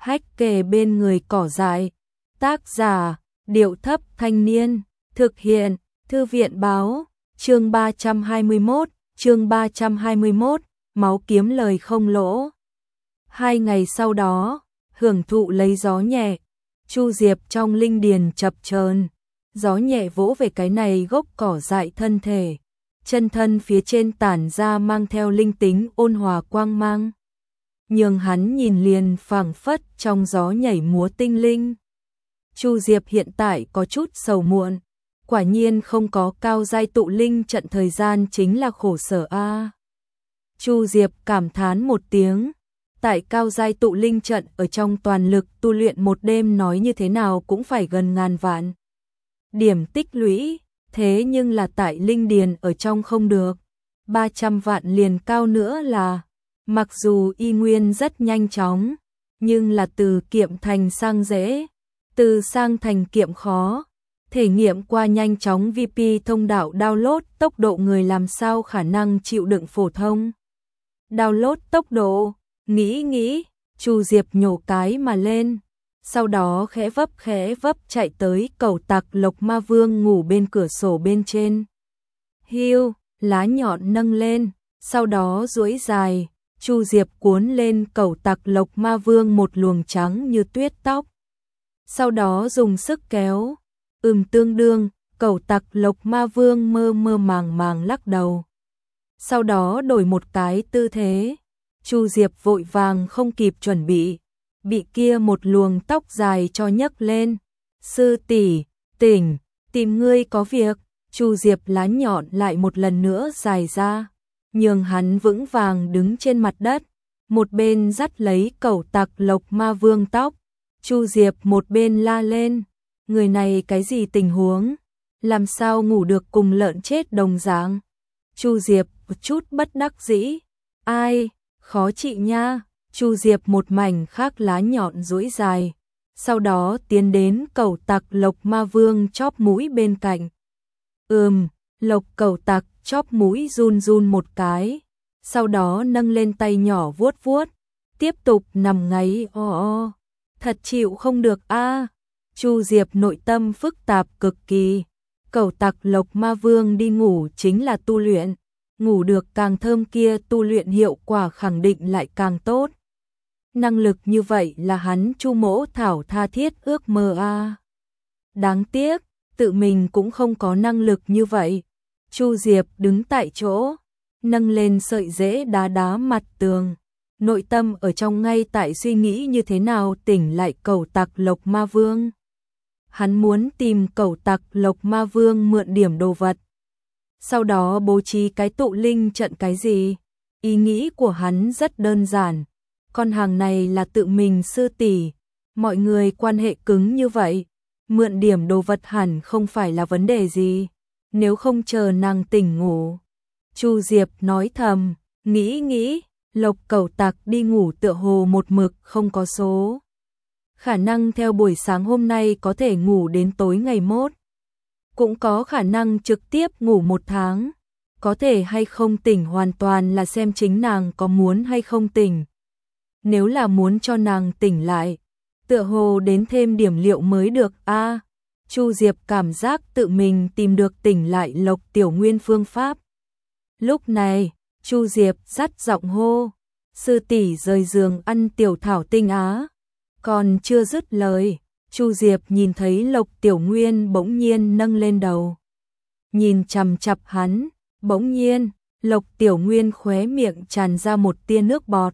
hách kề bên người cỏ dại. Tác giả, Điệu Thấp Thanh Niên. Thực hiện, Thư viện Báo. Chương 321, máu kiếm lời không lỗ. 2 ngày sau đó, hưởng thụ lấy gió nhẹ, Chu Diệp trong linh điền chập chờn, gió nhẹ vỗ về cái này gốc cỏ dại thân thể, chân thân phía trên tản ra mang theo linh tính ôn hòa quang mang. Nhường hắn nhìn liền phảng phất trong gió nhảy múa tinh linh. Chu Diệp hiện tại có chút sầu muộn, quả nhiên không có cao giai tụ linh trận thời gian chính là khổ sở a. Chu Diệp cảm thán một tiếng, tại cao giai tụ linh trận ở trong toàn lực tu luyện một đêm nói như thế nào cũng phải gần ngàn vạn điểm tích lũy, thế nhưng là tại linh điền ở trong không được, 300 vạn liền cao nữa là, mặc dù y nguyên rất nhanh chóng, nhưng là từ kiệm thành sang dễ, từ sang thành kiệm khó. Thể nghiệm qua nhanh chóng VP thông đạo download tốc độ người làm sao khả năng chịu đựng phổ thông. Download tốc độ, nghĩ, Chu Diệp nhổ cái mà lên, sau đó khẽ vấp chạy tới cầu tặc Lộc Ma Vương ngủ bên cửa sổ bên trên. Hiu, lá nhọn nâng lên, sau đó duỗi dài, Chu Diệp cuốn lên cầu tặc Lộc Ma Vương một luồng trắng như tuyết tóc. Sau đó dùng sức kéo. Tương đương, cầu tặc Lộc Ma Vương mơ màng lắc đầu. Sau đó đổi một cái tư thế, Chu Diệp vội vàng không kịp chuẩn bị kia một luồng tóc dài cho nhấc lên. Sư tỷ, tỉnh, tìm ngươi có việc. Chu Diệp lá nhọn lại một lần nữa dài ra, nhường hắn vững vàng đứng trên mặt đất, một bên dắt lấy cầu tặc Lộc Ma Vương tóc. Chu Diệp một bên la lên. Người này cái gì tình huống? Làm sao ngủ được cùng lợn chết đồng dạng? Chu Diệp một chút bất đắc dĩ. Ai? Khó trị nha. Chu Diệp một mảnh khác lá nhọn duỗi dài. Sau đó tiến đến cầu tặc Lộc Ma Vương chóp mũi bên cạnh. Lộc cầu tặc chóp mũi run một cái. Sau đó nâng lên tay nhỏ vuốt. Tiếp tục nằm ngáy o. Thật chịu không được a. Chu Diệp nội tâm phức tạp cực kỳ. Cầu tặc Lộc Ma Vương đi ngủ chính là tu luyện, ngủ được càng thơm kia tu luyện hiệu quả khẳng định lại càng tốt. Năng lực như vậy là hắn Chu Mỗ Thảo tha thiết ước mơ a. Đáng tiếc, tự mình cũng không có năng lực như vậy. Chu Diệp đứng tại chỗ, nâng lên sợi rễ đá mặt tường. Nội tâm ở trong ngay tại suy nghĩ như thế nào tỉnh lại cầu tặc Lộc Ma Vương. Hắn muốn tìm cầu tặc Lộc Ma Vương mượn điểm đồ vật. Sau đó bố trí cái tụ linh trận cái gì? Ý nghĩ của hắn rất đơn giản. Con hàng này là tự mình sư tỷ, mọi người quan hệ cứng như vậy, mượn điểm đồ vật hẳn không phải là vấn đề gì. Nếu không chờ nàng tỉnh ngủ. Chu Diệp nói thầm, nghĩ, Lộc cầu tặc đi ngủ tựa hồ một mực không có số. Khả năng theo buổi sáng hôm nay có thể ngủ đến tối ngày mốt. Cũng có khả năng trực tiếp ngủ 1 tháng. Có thể hay không tỉnh hoàn toàn là xem chính nàng có muốn hay không tỉnh. Nếu là muốn cho nàng tỉnh lại, tựa hồ đến thêm điểm liệu mới được a. Chu Diệp cảm giác tự mình tìm được tỉnh lại Lộc Tiểu Nguyên phương pháp. Lúc này, Chu Diệp dắt giọng hô, sư tỷ rời giường ăn tiểu thảo tinh á. Còn chưa dứt lời, Chu Diệp nhìn thấy Lộc Tiểu Nguyên bỗng nhiên nâng lên đầu. Nhìn chằm chằm hắn, bỗng nhiên, Lộc Tiểu Nguyên khóe miệng tràn ra một tia nước bọt.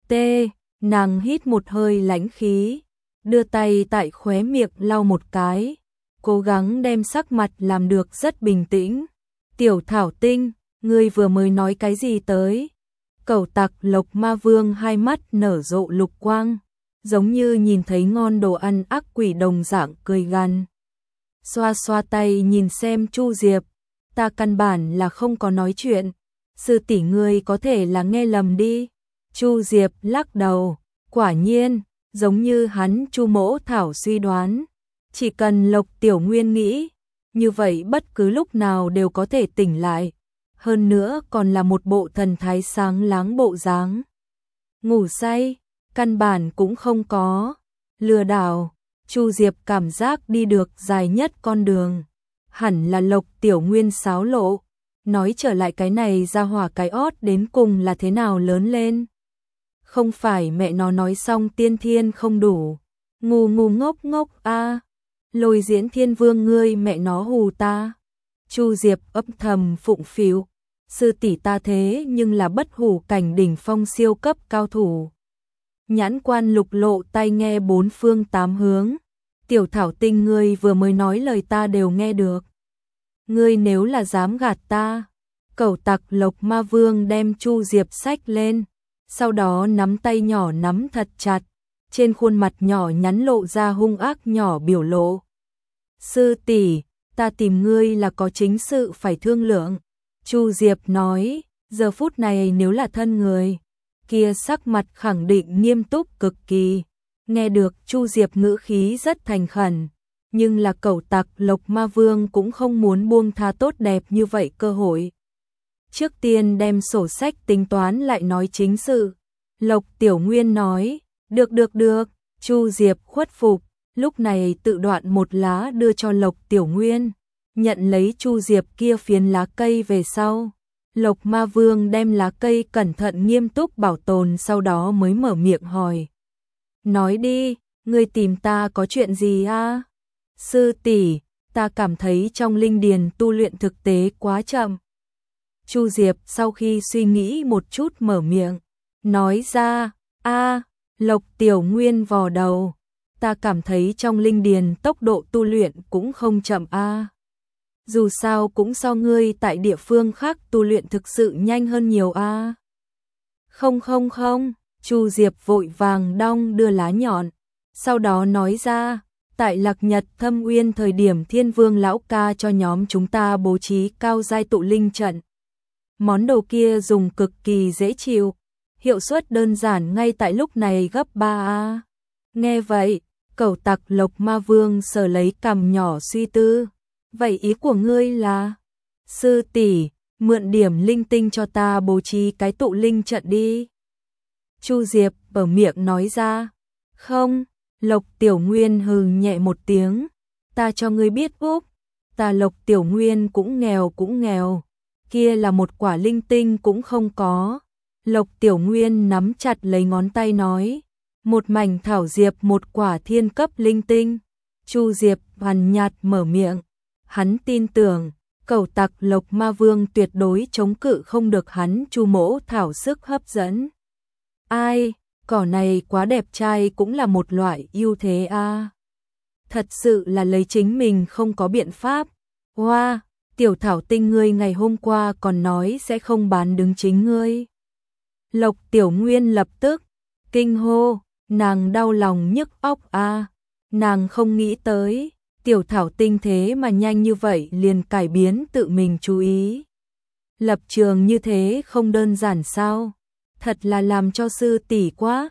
Nàng hít một hơi lãnh khí, đưa tay tại khóe miệng lau một cái, cố gắng đem sắc mặt làm được rất bình tĩnh. Tiểu thảo tinh, ngươi vừa mới nói cái gì tới? Cầu tặc Lộc Ma Vương hai mắt nở rộ lục quang, giống như nhìn thấy ngon đồ ăn ác quỷ đồng dạng cười gằn. Xoa tay nhìn xem Chu Diệp, ta căn bản là không có nói chuyện, sư tỷ ngươi có thể là nghe lầm đi. Chu Diệp lắc đầu, quả nhiên, giống như hắn Chu Mỗ Thảo suy đoán, chỉ cần Lộc Tiểu Nguyên nghĩ, như vậy bất cứ lúc nào đều có thể tỉnh lại, hơn nữa còn là một bộ thần thái sáng láng bộ dáng. Ngủ say, căn bản cũng không có, Lừa đảo. Chu Diệp cảm giác đi được dài nhất con đường. Hẳn là Lộc Tiểu Nguyên xáo lộ. Nói trở lại cái này ra hỏa cái ót đến cùng là thế nào lớn lên. Không phải mẹ nó nói xong tiên thiên không đủ. Ngu ngu ngốc ngốc a. Lôi Diễn Thiên Vương ngươi mẹ nó hù ta. Chu Diệp ấp thầm phụng phịu. Sư tỷ ta thế nhưng là bất hủ cảnh đỉnh phong siêu cấp cao thủ. Nhãn quan lục lộ tai nghe bốn phương tám hướng. Tiểu Thảo Tinh ngươi vừa mới nói lời ta đều nghe được. Ngươi nếu là dám gạt ta. Cẩu tặc Lộc Ma Vương đem Chu Diệp xách lên. Sau đó nắm tay nhỏ nắm thật chặt. Trên khuôn mặt nhỏ nhắn lộ ra hung ác nhỏ biểu lộ. Sư tỷ, ta tìm ngươi là có chính sự phải thương lượng. Chu Diệp nói, giờ phút này nếu là thân người, kia sắc mặt khẳng định nghiêm túc cực kỳ. Nghe được Chu Diệp ngữ khí rất thành khẩn, nhưng là cẩu tặc Lộc Ma Vương cũng không muốn buông tha tốt đẹp như vậy cơ hội. Trước tiên đem sổ sách tính toán lại nói chính sự. Lộc Tiểu Nguyên nói, được, Chu Diệp khuất phục, lúc này tự đoạn một lá đưa cho Lộc Tiểu Nguyên. Nhận lấy Chu Diệp kia phiến lá cây về sau. Lộc Ma Vương đem lá cây cẩn thận nghiêm túc bảo tồn sau đó mới mở miệng hỏi. Nói đi, ngươi tìm ta có chuyện gì a? Sư tỷ, ta cảm thấy trong linh điền tu luyện thực tế quá chậm. Chu Diệp sau khi suy nghĩ một chút mở miệng, nói ra, Lộc Tiểu Nguyên vò đầu, ta cảm thấy trong linh điền tốc độ tu luyện cũng không chậm a. Dù sao cũng so ngươi tại địa phương khác tu luyện thực sự nhanh hơn nhiều a. Không, Chu Diệp vội vàng đong đưa lá nhọn, sau đó nói ra, tại Lạc Nhật Thâm Uyên thời điểm Thiên Vương lão ca cho nhóm chúng ta bố trí cao giai tụ linh trận. Món đồ kia dùng cực kỳ dễ chịu, hiệu suất đơn giản ngay tại lúc này gấp 3a. Nghe vậy, cẩu tặc Lộc Ma Vương sờ lấy cằm nhỏ suy tư. Vậy ý của ngươi là, sư tỷ, mượn điểm linh tinh cho ta bố trí cái tụ linh trận đi. Chu Diệp bở miệng nói ra, không. Lộc Tiểu Nguyên hừ nhẹ một tiếng, ta cho ngươi biết úp, ta Lộc Tiểu Nguyên cũng nghèo, kia là một quả linh tinh cũng không có. Lộc Tiểu Nguyên nắm chặt lấy ngón tay nói, một mảnh thảo diệp một quả thiên cấp linh tinh. Chu Diệp hằn nhạt mở miệng, hắn tin tưởng, cẩu tặc Lộc Ma Vương tuyệt đối chống cự không được hắn Chu mỗ thảo sức hấp dẫn. Ai, cỏ này quá đẹp trai cũng là một loại ưu thế a. Thật sự là lấy chính mình không có biện pháp. Hoa, Tiểu Thảo Tinh ngươi ngày hôm qua còn nói sẽ không bán đứng chính ngươi. Lộc Tiểu Nguyên lập tức kinh hô, nàng đau lòng nhức óc a. Nàng không nghĩ tới, Tiểu Thảo Tinh thế mà nhanh như vậy liền cải biến tự mình chú ý. Lập trường như thế không đơn giản sao? Thật là làm cho sư tỷ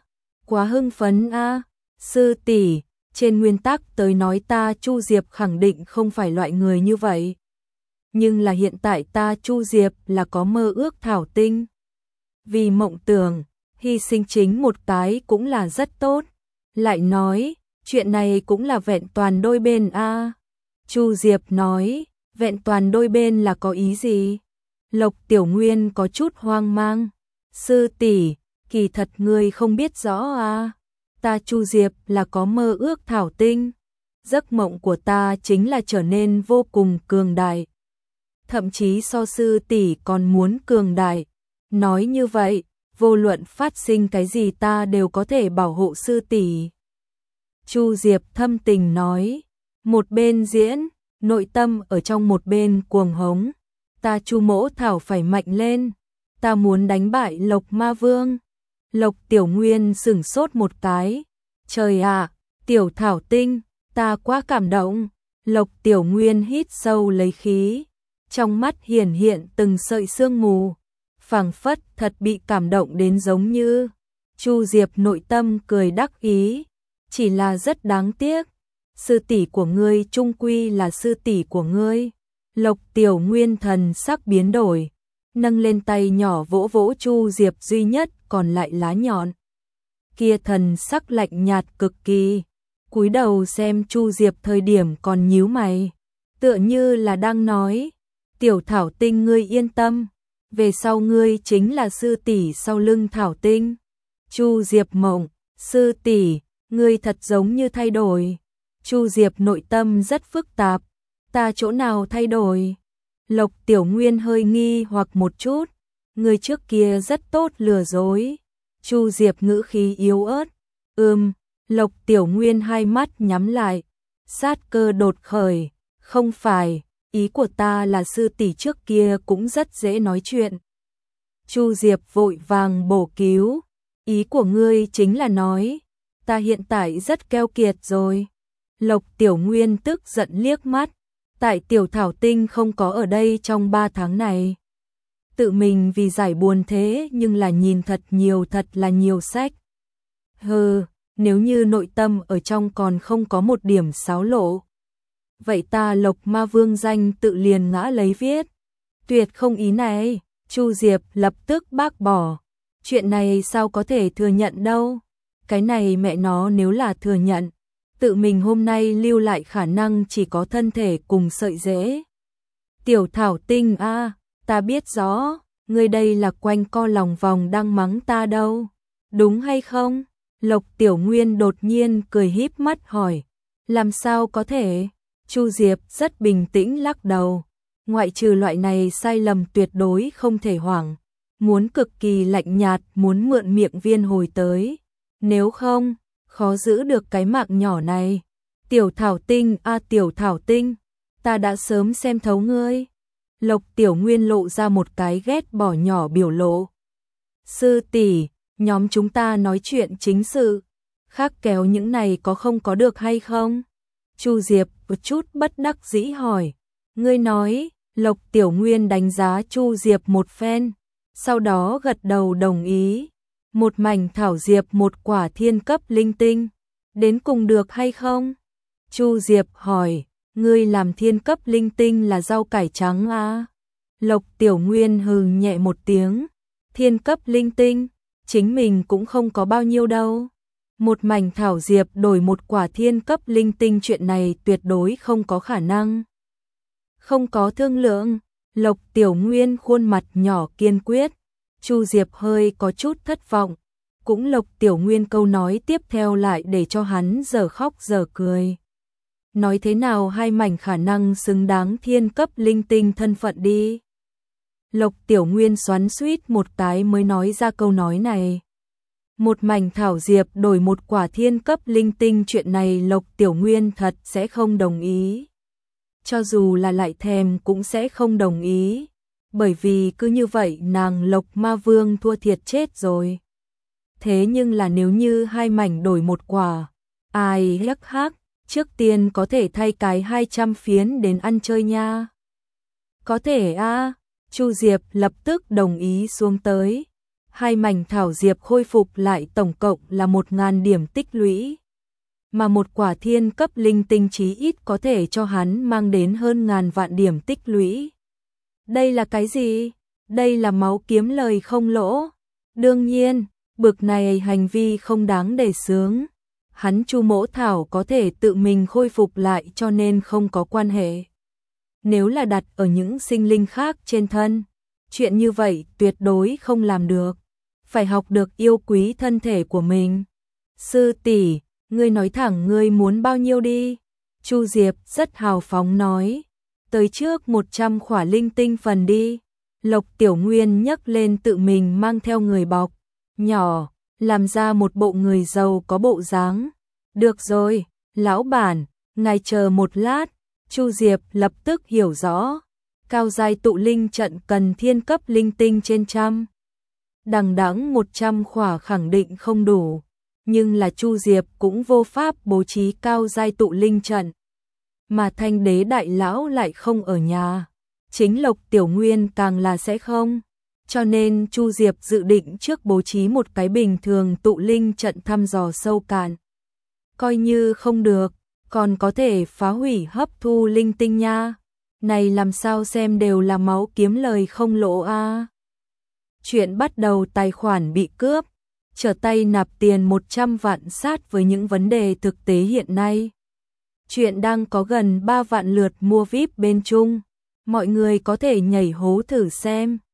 quá hưng phấn a. Sư tỷ, trên nguyên tắc tới nói ta Chu Diệp khẳng định không phải loại người như vậy. Nhưng là hiện tại ta Chu Diệp là có mơ ước Thảo Tinh. Vì mộng tưởng, hy sinh chính một cái cũng là rất tốt. Lại nói, chuyện này cũng là vẹn toàn đôi bên a. Chu Diệp nói, vẹn toàn đôi bên là có ý gì? Lộc Tiểu Nguyên có chút hoang mang. Sư tỷ, kỳ thật ngươi không biết rõ à. Ta Chu Diệp là có mơ ước Thảo Tinh. Giấc mộng của ta chính là trở nên vô cùng cường đại. Thậm chí so sư tỷ còn muốn cường đại. Nói như vậy, vô luận phát sinh cái gì ta đều có thể bảo hộ sư tỷ. Chu Diệp thâm tình nói, một bên diễn, nội tâm ở trong một bên cuồng hống. Ta Chu mỗ thảo phải mạnh lên, ta muốn đánh bại Lộc Ma Vương. Lộc Tiểu Nguyên sửng sốt một cái, trời ạ, Tiểu Thảo Tinh, ta quá cảm động. Lộc Tiểu Nguyên hít sâu lấy khí, trong mắt hiển hiện từng sợi sương mù, phảng phất thật bị cảm động đến giống như. Chu Diệp nội tâm cười đắc ý, chỉ là rất đáng tiếc, sư tỷ của ngươi chung quy là sư tỷ của ngươi. Lộc Tiểu Nguyên thần sắc biến đổi, nâng lên tay nhỏ vỗ vỗ Chu Diệp duy nhất còn lại lá nhọn. Kia thần sắc lạnh nhạt cực kỳ, cúi đầu xem Chu Diệp thời điểm còn nhíu mày, tựa như là đang nói, Tiểu Thảo Tinh ngươi yên tâm, về sau ngươi chính là sư tỷ sau lưng Thảo Tinh. Chu Diệp mộng, sư tỷ, ngươi thật giống như thay đổi. Chu Diệp nội tâm rất phức tạp, ta chỗ nào thay đổi? Lộc Tiểu Nguyên hơi nghi hoặc một chút, người trước kia rất tốt lừa dối. Chu Diệp ngữ khí yếu ớt, Lộc Tiểu Nguyên hai mắt nhắm lại, sát cơ đột khởi, không phải, ý của ta là sư tỷ trước kia cũng rất dễ nói chuyện. Chu Diệp vội vàng bổ cứu, ý của ngươi chính là nói, ta hiện tại rất keo kiệt rồi. Lộc Tiểu Nguyên tức giận liếc mắt, tại Tiểu Thảo Tinh không có ở đây trong 3 tháng này. Tự mình vì giải buồn thế nhưng là nhìn thật là nhiều sách. Hừ, nếu như nội tâm ở trong còn không có một điểm xáo lộ. Vậy ta Lộc Ma Vương danh tự liền ngã lấy viết. Tuyệt không ý này, Chu Diệp lập tức bác bỏ. Chuyện này sao có thể thừa nhận đâu. Cái này mẹ nó nếu là thừa nhận, tự mình hôm nay lưu lại khả năng chỉ có thân thể cùng sợi rễ. Tiểu Thảo Tinh a, ta biết rõ, ngươi đây là quanh co lòng vòng đang mắng ta đâu. Đúng hay không? Lộc Tiểu Nguyên đột nhiên cười híp mắt hỏi. Làm sao có thể? Chu Diệp rất bình tĩnh lắc đầu. Ngoại trừ loại này sai lầm tuyệt đối không thể hoảng. Muốn cực kỳ lạnh nhạt, muốn mượn miệng Viên Hồi tới. Nếu không, khó giữ được cái mạng nhỏ này. Tiểu Thảo Tinh a, Tiểu Thảo Tinh, ta đã sớm xem thấu ngươi. Lộc Tiểu Nguyên lộ ra một cái ghét bỏ nhỏ biểu lộ. Sư tỷ, nhóm chúng ta nói chuyện chính sự, khác kéo những này có không có được hay không? Chu Diệp một chút bất đắc dĩ hỏi. Ngươi nói, Lộc Tiểu Nguyên đánh giá Chu Diệp một phen, sau đó gật đầu đồng ý. Một mảnh thảo diệp, một quả thiên cấp linh tinh, đến cùng được hay không? Chu Diệp hỏi, ngươi làm thiên cấp linh tinh là rau cải trắng à? Lộc Tiểu Nguyên hừ nhẹ một tiếng, thiên cấp linh tinh, chính mình cũng không có bao nhiêu đâu. Một mảnh thảo diệp đổi một quả thiên cấp linh tinh, chuyện này tuyệt đối không có khả năng. Không có thương lượng, Lộc Tiểu Nguyên khuôn mặt nhỏ kiên quyết. Chu Diệp hơi có chút thất vọng, cũng Lộc Tiểu Nguyên câu nói tiếp theo lại để cho hắn giờ khóc giờ cười. Nói thế nào hai mảnh khả năng xứng đáng thiên cấp linh tinh thân phận đi. Lộc Tiểu Nguyên xoắn xuýt một cái mới nói ra câu nói này. Một mảnh thảo diệp đổi một quả thiên cấp linh tinh, chuyện này Lộc Tiểu Nguyên thật sẽ không đồng ý. Cho dù là lại thèm cũng sẽ không đồng ý. Bởi vì cứ như vậy nàng Lộc Ma Vương thua thiệt chết rồi. Thế nhưng là nếu như hai mảnh đổi một quả, ai hắc hắc, trước tiên có thể thay cái 200 phiến đến ăn chơi nha. Có thể a, Chu Diệp lập tức đồng ý xuống tới. Hai mảnh thảo diệp khôi phục lại tổng cộng là 1000 điểm tích lũy. Mà một quả thiên cấp linh tinh chí ít có thể cho hắn mang đến hơn 1000 vạn điểm tích lũy. Đây là cái gì? Đây là máu kiếm lời không lỗ. Đương nhiên, bực này hành vi không đáng để sướng. Hắn Chu Mỗ Thảo có thể tự mình khôi phục lại cho nên không có quan hệ. Nếu là đặt ở những sinh linh khác trên thân, chuyện như vậy tuyệt đối không làm được. Phải học được yêu quý thân thể của mình. Sư tỷ, ngươi nói thẳng ngươi muốn bao nhiêu đi? Chu Diệp rất hào phóng nói. Tới trước 100 khỏa linh tinh phần đi. Lộc Tiểu Nguyên nhấc lên tự mình mang theo người bọc nhỏ, làm ra một bộ người giàu có bộ dáng. Được rồi, lão bản, ngài chờ một lát. Chu Diệp lập tức hiểu rõ, cao giai tụ linh trận cần thiên cấp linh tinh trên trăm. Đằng đẵng 100 khỏa khẳng định không đủ, nhưng là Chu Diệp cũng vô pháp bố trí cao giai tụ linh trận. Mà Thanh Đế đại lão lại không ở nhà, chính Lộc Tiểu Nguyên càng là sẽ không. Cho nên Chu Diệp dự định trước bố trí một cái bình thường tụ linh trận thăm dò sâu cạn. Coi như không được, còn có thể phá hủy hấp thu linh tinh nha. Này làm sao xem đều là máu kiếm lời không lỗ a. Chuyện bắt đầu tài khoản bị cướp. trở tay nạp tiền 100 vạn sát với những vấn đề thực tế hiện nay. Chuyện đang có gần 3 vạn lượt mua VIP bên Trung. Mọi người có thể nhảy hố thử xem.